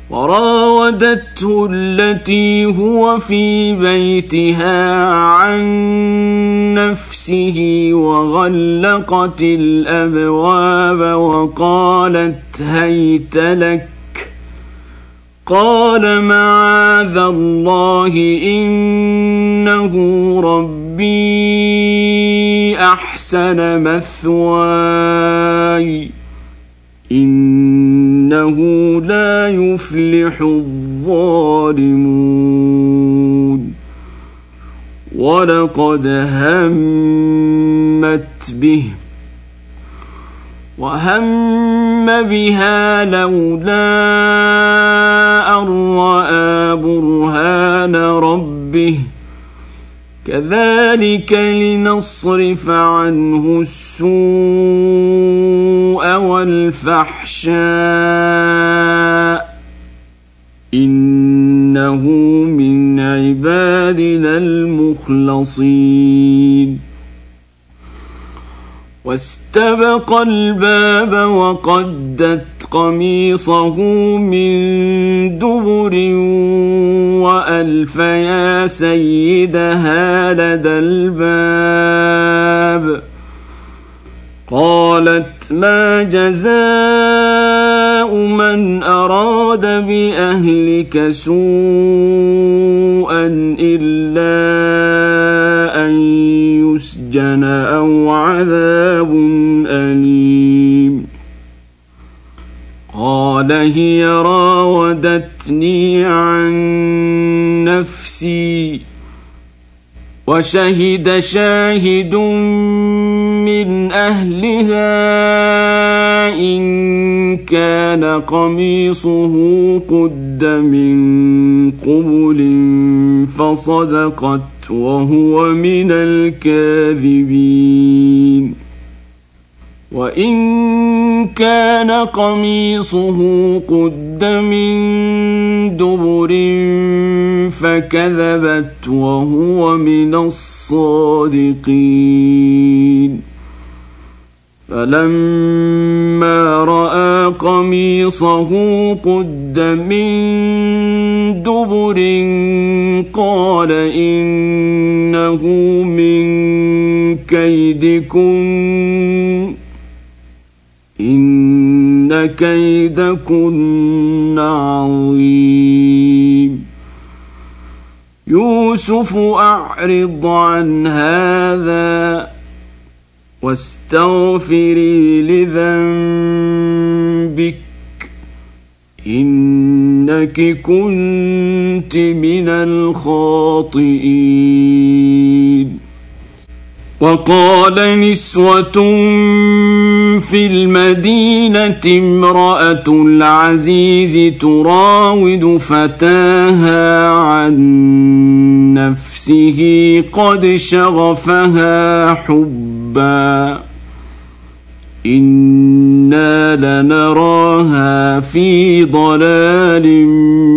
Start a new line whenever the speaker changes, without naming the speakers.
وراودته التي هو في بيتها عن نفسه وغلقت الأبواب وقالت هيت لك. قال معاذ الله إنه ربي أحسن مثواي إنه لا يفلح الظالمون. ولقد همت به وهم بها لولا أن رأى برهان ربه كذلك لنصرف عنه السوء والفحشاء إنه من عبادنا المخلصين. واستبق الباب وقدت قميصه من دبر وألف يا سيدها لدى الباب. قالت ما جزاء من أراد بأهلك سوءا إلا أن يسجن أو عذاب أليم. قال هي راودتني عن نفسي وشهد شاهد من أهلها إن كان قميصه قد من قبل فصدقت وهو من الكاذبين. وإن كان قميصه قد من دبر فكذبت وهو من الصادقين. فلما رأى قميصه قد من دبر قال إنه من كيدكن إن كيدكن عظيم. يوسف أعرض عن هذا واستغفري لذنبك إنك كنت من الخاطئين. وقال نسوة في المدينة امرأة العزيز تراود فتاها عن نفسه قد شغفها حبا إنا لنراها في ضلال